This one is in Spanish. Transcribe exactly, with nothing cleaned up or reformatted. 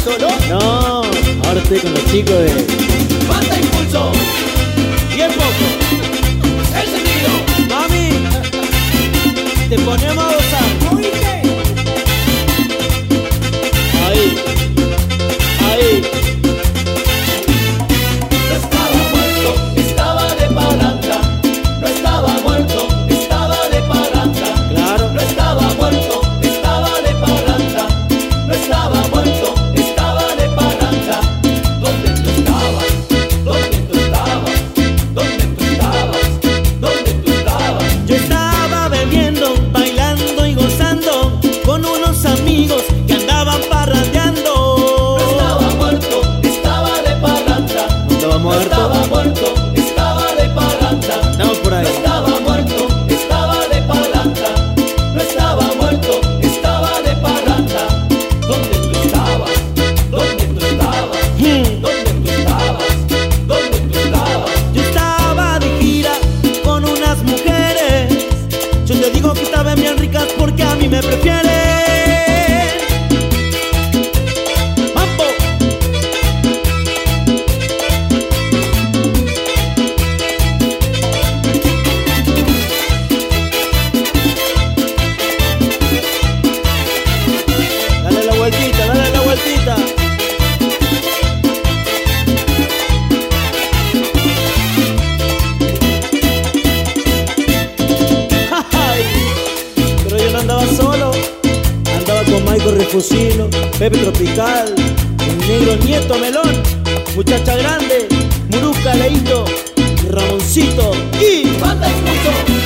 solo? No, ahora estoy con los chicos de Banda Impulso. Y el Poco. El sentido. Mami, te ponemos a gozar. ¿Oíste? Ahí, ahí. No estaba muerto, estaba de parranda. No estaba muerto, estaba de parranda. Claro. No estaba muerto, estaba de parranda. No estaba muerto, estaba de parranda. ¿Dónde tú estabas? ¿Dónde tú estabas? ¿Dónde tú estabas? ¿Dónde tú estabas? Yo estaba bebiendo, bailando y gozando con unos amigos que andaban parrandeando. No estaba muerto, estaba de parranda. No estaba No muerto. estaba muerto, estaba de parranda. Estamos por No ahí. estaba muerto, estaba de parranda. No estaba muerto, estaba de parranda. ¿Dónde tú estabas? ¿Dónde tú estabas? Hmm. ¿Dónde tú estabas? ¿Dónde tú estabas? Yo estaba de gira con unas mujeres. Yo te digo que estaban bien ricas porque a mí me prefieren. ¡Mambo! Dale la vueltita, dale la vueltita. Ay, pero yo no andaba solo, andaba con Michael Refusino, Pepe Tropical, el negro Nieto Melón, Muchacha Grande, Muruca Leito, Ramoncito y Banda Impulso.